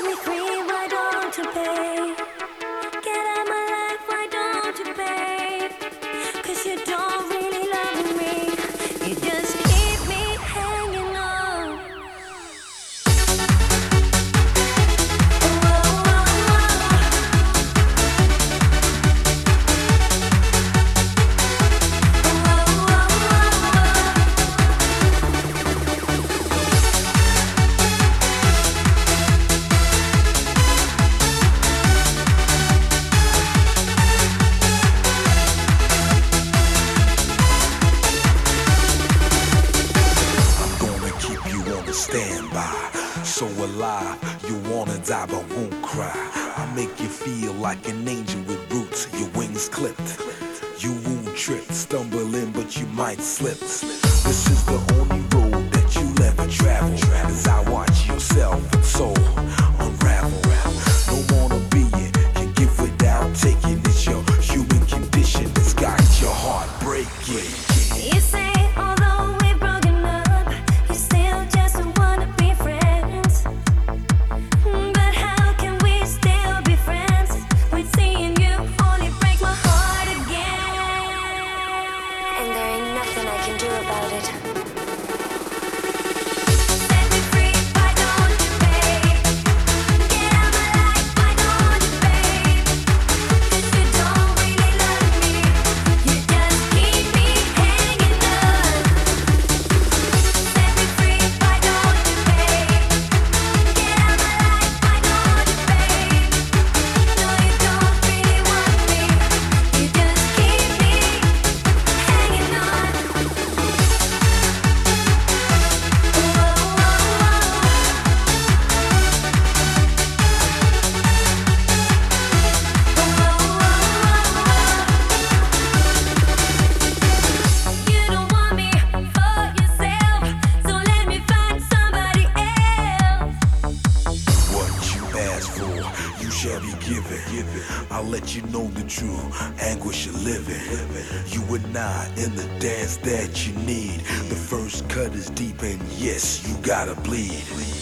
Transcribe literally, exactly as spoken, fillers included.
me free, why don't you pay? Get out my life, why don't you pay? 'Cause you don't really love me. You just keep me hanging on. Standby, so alive, you wanna die but won't cry. I make you feel like an angel with roots, your wings clipped. You won't trip, stumbling but you might slip. This is the only road that you'll ever travel, as I watch yourself and soul unravel. No wanna be it, can give without taking. It's your human condition that's got your heart breaking. You say although we've broken up, you still just wanna be friends. But how can we still be friends with seeing you only break my heart again? And there ain't nothing I can do about it. Set me free, why don't you pay? Get out my life, why don't you pay? 'Cause you don't really love me. You just keep me hanging on. Set me free, why don't you pay? Get out my life, why don't you pay? No, you don't really want me. You just keep me hanging on. You don't want me for yourself, so let me find somebody else. What you ask for, you shall be given. I'll let you know the true anguish of living. You and I in the dance that you need. The first cut is deep and yes, you gotta bleed.